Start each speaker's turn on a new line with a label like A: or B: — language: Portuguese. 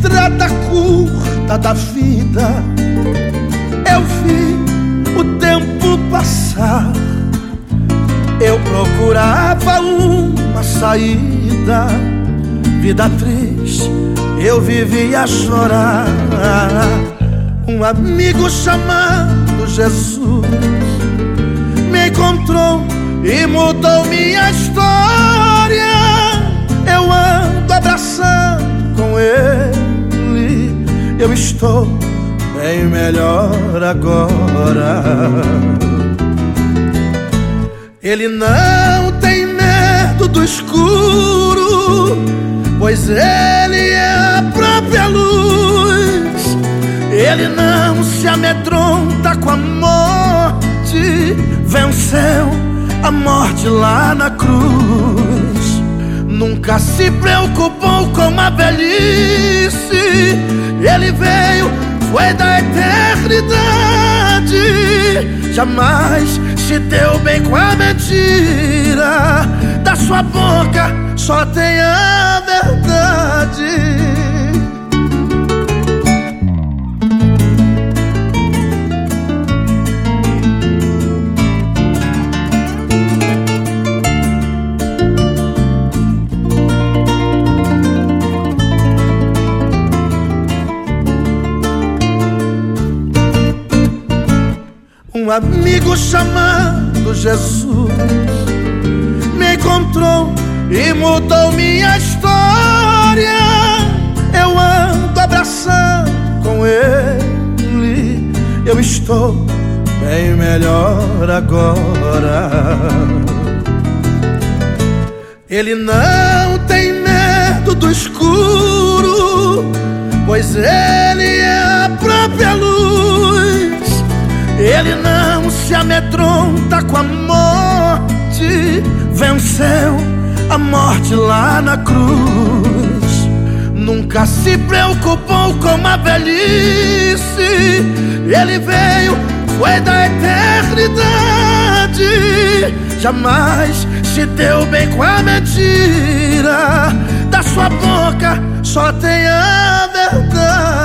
A: estrada curta da vida, eu vi o tempo passar. Eu procurava uma saída, vida triste, eu vivia a chorar. Um amigo chamado Jesus me encontrou e mudou minha história. Eu ando abraçando com ele, eu estou bem melhor agora. Ele não tem medo do escuro, pois ele é a própria luz. Ele não se amedronta com a morte, venceu a morte lá na cruz. Nunca se preocupou com a velhice, ele veio, foi da eternidade. Jamais se deu bem com a mentira, da sua boca só tem a verdade. Um amigo chamado Jesus me encontrou e mudou minha história. Eu ando abraçando com ele, eu estou bem melhor agora. Ele não tem medo do escuro, pois ele é a própria luz. Ele não se amedronta com a morte, venceu a morte lá na cruz. Nunca se preocupou com a velhice, ele veio, foi da eternidade. Jamais se deu bem com a mentira, da sua boca só tem a verdade.